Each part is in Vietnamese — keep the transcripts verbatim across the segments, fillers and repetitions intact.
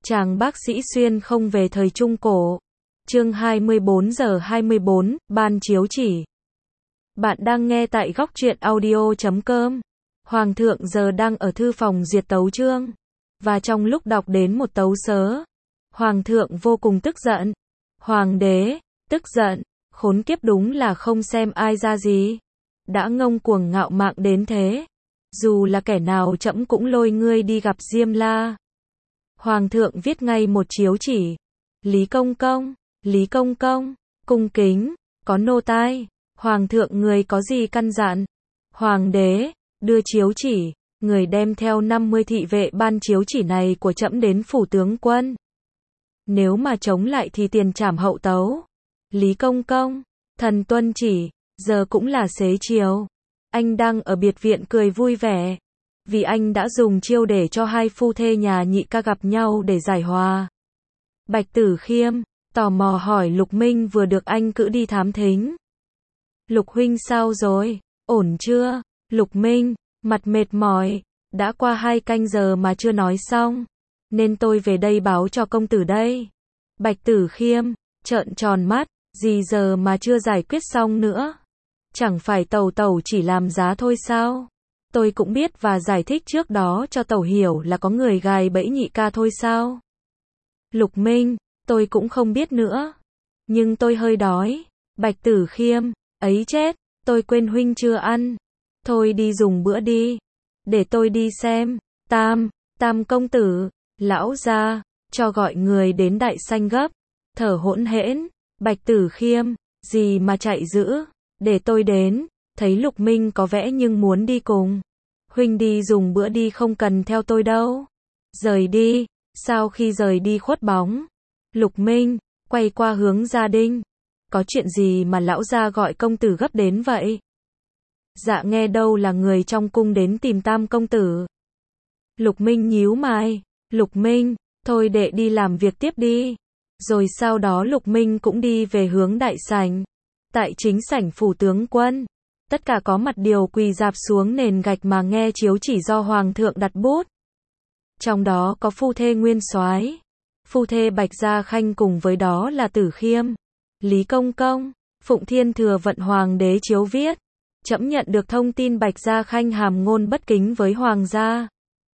Chàng bác sĩ xuyên không về thời Trung Cổ. Chương hai mươi bốn giờ hai mươi bốn, ban chiếu chỉ. Bạn đang nghe tại góc truyện audio chấm com. Hoàng thượng giờ đang ở thư phòng duyệt tấu chương. Và trong lúc đọc đến một tấu sớ, Hoàng thượng vô cùng tức giận. Hoàng đế, tức giận, khốn kiếp đúng là không xem ai ra gì. Đã ngông cuồng ngạo mạn đến thế. Dù là kẻ nào trẫm cũng lôi ngươi đi gặp Diêm La. Hoàng thượng viết ngay một chiếu chỉ. Lý Công Công, Lý Công Công, cung kính, có nô tai. Hoàng thượng người có gì căn dặn? Hoàng đế, đưa chiếu chỉ, người đem theo năm mươi thị vệ ban chiếu chỉ này của trẫm đến phủ tướng quân. Nếu mà chống lại thì tiền trảm hậu tấu. Lý Công Công, thần tuân chỉ, giờ cũng là xế chiều. Anh đang ở biệt viện cười vui vẻ. Vì anh đã dùng chiêu để cho hai phu thê nhà Nhị ca gặp nhau để giải hòa. Bạch Tử Khiêm, tò mò hỏi Lục Minh vừa được anh cử đi thám thính. Lục huynh sao rồi, ổn chưa? Lục Minh, mặt mệt mỏi, đã qua hai canh giờ mà chưa nói xong. Nên tôi về đây báo cho công tử đây. Bạch Tử Khiêm, trợn tròn mắt, gì giờ mà chưa giải quyết xong nữa? Chẳng phải tẩu tẩu chỉ làm giá thôi sao? Tôi cũng biết và giải thích trước đó cho tẩu hiểu là có người gài bẫy Nhị ca thôi sao? Lục Minh, tôi cũng không biết nữa. Nhưng tôi hơi đói. Bạch Tử Khiêm, ấy chết, tôi quên huynh chưa ăn. Thôi đi dùng bữa đi. Để tôi đi xem. Tam, Tam công tử, lão gia, cho gọi người đến Đại Sanh gấp. Thở hỗn hển. Bạch Tử Khiêm, gì mà chạy dữ, để tôi đến. Thấy Lục Minh có vẻ nhưng muốn đi cùng. Huynh đi dùng bữa đi, không cần theo tôi đâu. Rời đi. Sau khi rời đi khuất bóng, Lục Minh quay qua hướng gia đình. Có chuyện gì mà lão gia gọi công tử gấp đến vậy? Dạ nghe đâu là người trong cung đến tìm Tam công tử. Lục Minh nhíu mày. Lục Minh, thôi đệ đi làm việc tiếp đi. Rồi sau đó Lục Minh cũng đi về hướng đại sảnh. Tại chính sảnh phủ tướng quân, tất cả có mặt đều quỳ rạp xuống nền gạch mà nghe chiếu chỉ do Hoàng thượng đặt bút. Trong đó có phu thê Nguyên Soái, phu thê Bạch Gia Khanh, cùng với đó là Tử Khiêm, Lý Công Công, Phụng Thiên Thừa vận Hoàng đế chiếu viết. Trẫm nhận được thông tin Bạch Gia Khanh hàm ngôn bất kính với Hoàng gia.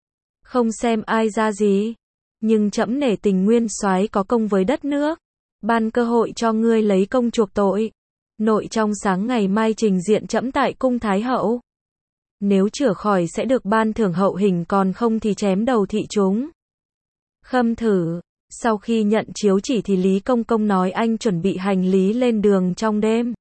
Không xem ai ra gì, nhưng trẫm nể tình Nguyên Soái có công với đất nước, ban cơ hội cho ngươi lấy công chuộc tội. Nội trong sáng ngày mai trình diện trẫm tại cung Thái hậu. Nếu chữa khỏi sẽ được ban thưởng hậu hình, còn không thì chém đầu thị chúng. Khâm thử, sau khi nhận chiếu chỉ thì Lý Công Công nói anh chuẩn bị hành lý lên đường trong đêm.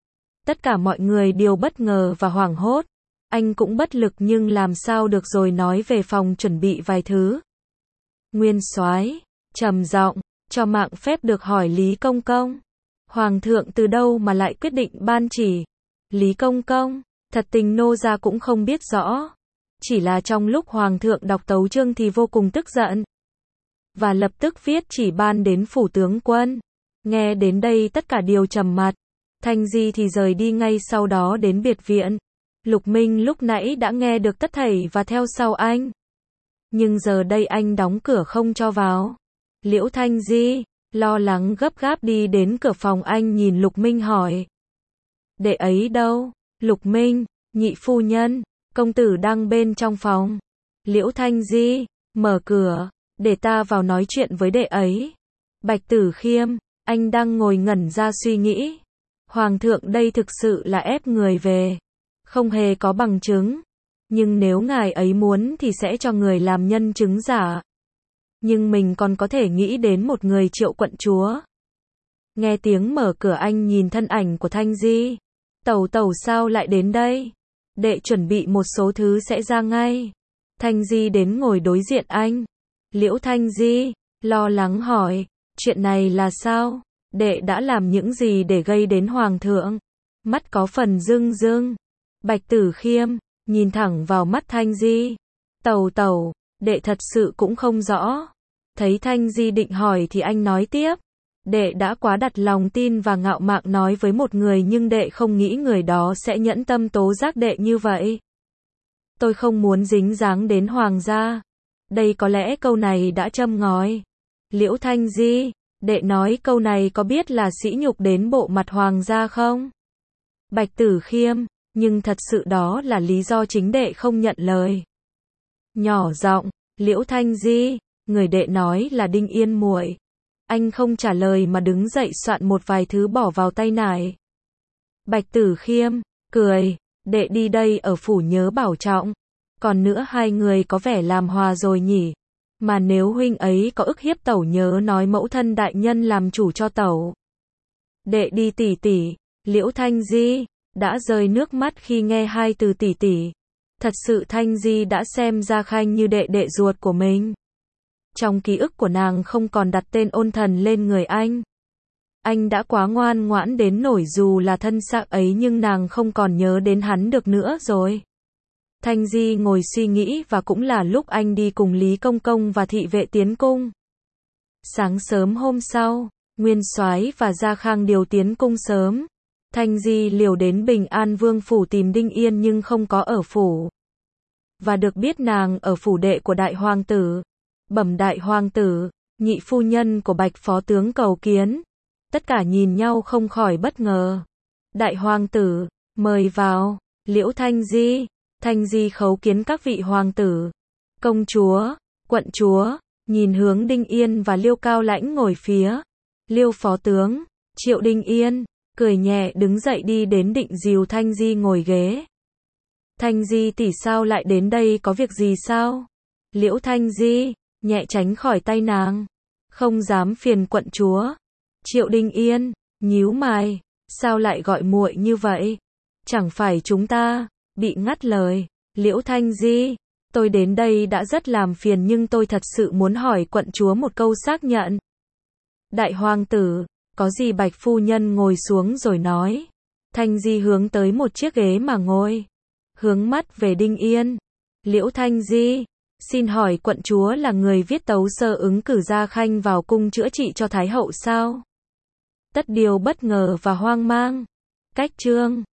Tất cả mọi người đều bất ngờ và hoảng hốt. Anh cũng bất lực nhưng làm sao được rồi, nói về phòng chuẩn bị vài thứ. Nguyên Soái trầm giọng, cho mạng phép được hỏi Lý Công Công. Hoàng thượng từ đâu mà lại quyết định ban chỉ? Lý Công Công, thật tình nô gia cũng không biết rõ. Chỉ là trong lúc Hoàng thượng đọc tấu chương thì vô cùng tức giận. Và lập tức viết chỉ ban đến phủ tướng quân. Nghe đến đây tất cả đều trầm mặt. Thanh Di thì rời đi ngay sau đó đến biệt viện. Lục Minh lúc nãy đã nghe được tất thảy và theo sau anh. Nhưng giờ đây anh đóng cửa không cho vào. Liễu Thanh Di lo lắng gấp gáp đi đến cửa phòng, anh nhìn Lục Minh hỏi. Đệ ấy đâu? Lục Minh, nhị phu nhân, công tử đang bên trong phòng. Liễu Thanh Di, mở cửa, để ta vào nói chuyện với đệ ấy. Bạch Tử Khiêm, anh đang ngồi ngẩn ra suy nghĩ. Hoàng thượng đây thực sự là ép người về. Không hề có bằng chứng. Nhưng nếu ngài ấy muốn thì sẽ cho người làm nhân chứng giả. Nhưng mình còn có thể nghĩ đến một người, Triệu quận chúa. Nghe tiếng mở cửa anh nhìn thân ảnh của Thanh Di. Tẩu tẩu sao lại đến đây? Đệ chuẩn bị một số thứ sẽ ra ngay. Thanh Di đến ngồi đối diện anh. Liễu Thanh Di lo lắng hỏi, chuyện này là sao? Đệ đã làm những gì để gây đến Hoàng thượng? Mắt có phần rưng rưng. Bạch Tử Khiêm nhìn thẳng vào mắt Thanh Di. Tẩu tẩu, đệ thật sự cũng không rõ. Thấy Thanh Di định hỏi thì anh nói tiếp. Đệ đã quá đặt lòng tin và ngạo mạn nói với một người, nhưng đệ không nghĩ người đó sẽ nhẫn tâm tố giác đệ như vậy. Tôi không muốn dính dáng đến Hoàng gia. Đây có lẽ câu này đã châm ngòi. Liễu Thanh Di, đệ nói câu này có biết là sỉ nhục đến bộ mặt hoàng gia không? Bạch Tử Khiêm, nhưng thật sự đó là lý do chính đệ không nhận lời. Nhỏ giọng, Liễu Thanh Di, người đệ nói là Đinh Yên muội. Anh không trả lời mà đứng dậy soạn một vài thứ bỏ vào tay nải. Bạch Tử Khiêm, cười, đệ đi đây ở phủ nhớ bảo trọng. Còn nữa hai người có vẻ làm hòa rồi nhỉ. Mà nếu huynh ấy có ức hiếp tẩu nhớ nói mẫu thân đại nhân làm chủ cho tẩu. Đệ đi tỷ tỷ, Liễu Thanh Di, đã rơi nước mắt khi nghe hai từ tỷ tỷ. Thật sự Thanh Di đã xem Gia Khanh như đệ đệ ruột của mình. Trong ký ức của nàng không còn đặt tên ôn thần lên người anh. Anh đã quá ngoan ngoãn đến nổi dù là thân xác ấy nhưng nàng không còn nhớ đến hắn được nữa rồi. Thanh Di ngồi suy nghĩ và cũng là lúc anh đi cùng Lý Công Công và thị vệ tiến cung. Sáng sớm hôm sau, Nguyên Soái và Gia Khang điều tiến cung sớm. Thanh Di liều đến Bình An Vương phủ tìm Đinh Yên nhưng không có ở phủ. Và được biết nàng ở phủ đệ của đại hoàng tử. Bẩm đại hoàng tử, nhị phu nhân của Bạch phó tướng cầu kiến. Tất cả nhìn nhau không khỏi bất ngờ. Đại hoàng tử, mời vào. Liễu Thanh Di, Thanh Di khấu kiến các vị hoàng tử, công chúa, quận chúa, nhìn hướng Đinh Yên và Liêu Cao Lãnh ngồi phía. Liêu phó tướng, Triệu Đinh Yên, cười nhẹ đứng dậy đi đến định dìu Thanh Di ngồi ghế. Thanh Di tỷ sao lại đến đây, có việc gì sao? Liễu Thanh Di, nhẹ tránh khỏi tay nàng. Không dám phiền quận chúa. Triệu Đinh Yên, nhíu mày, sao lại gọi muội như vậy? Chẳng phải chúng ta bị ngắt lời. Liễu Thanh Di, tôi đến đây đã rất làm phiền nhưng tôi thật sự muốn hỏi quận chúa một câu xác nhận. Đại hoàng tử, có gì? Bạch phu nhân ngồi xuống rồi nói. Thanh Di hướng tới một chiếc ghế mà ngồi. Hướng mắt về Đinh Yên. Liễu Thanh Di, xin hỏi quận chúa là người viết tấu sơ ứng cử Gia Khanh vào cung chữa trị cho Thái hậu sao? Tất điều bất ngờ và hoang mang. Cách chương